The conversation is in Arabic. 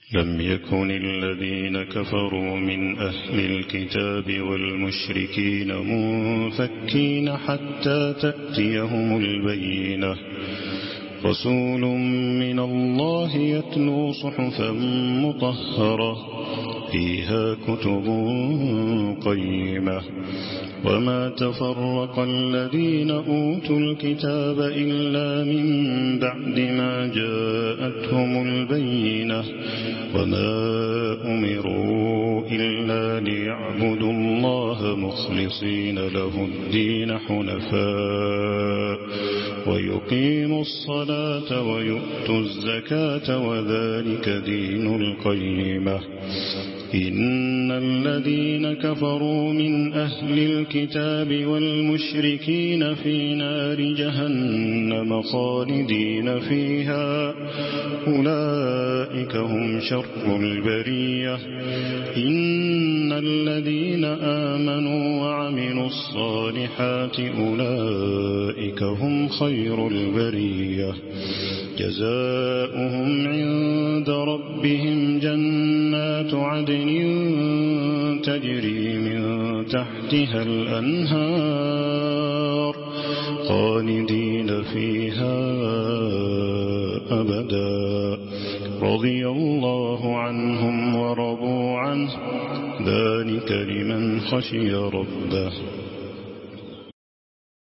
لم يكن الذين كفروا من أهل الكتاب والمشركين منفكين حتى تأتيهم البينة رسول من الله يتلو صحفا مطهرة فيها كتب قيمة وما تفرق الذين أوتوا الكتاب إلا من بعد ما جاءتهم البينة وما أمروا إلا ليعبدوا الله مخلصين له الدين حنفاء ويقيموا الصلاة ويؤتوا الزكاة وذلك دين القيمة إن الذين كفروا من أهل الكتاب والمشركين في نار جهنم خالدين فيها أولئك هم شر البرية إن الذين آمنوا وعملوا الصالحات أولئك هم خير البرية جزاؤهم عند ربهم جنات عدن تجري من تحتها الأنهار خالدين فيها أبدا رضي الله عنهم ورضوا عنه ذلك لمن خشي ربه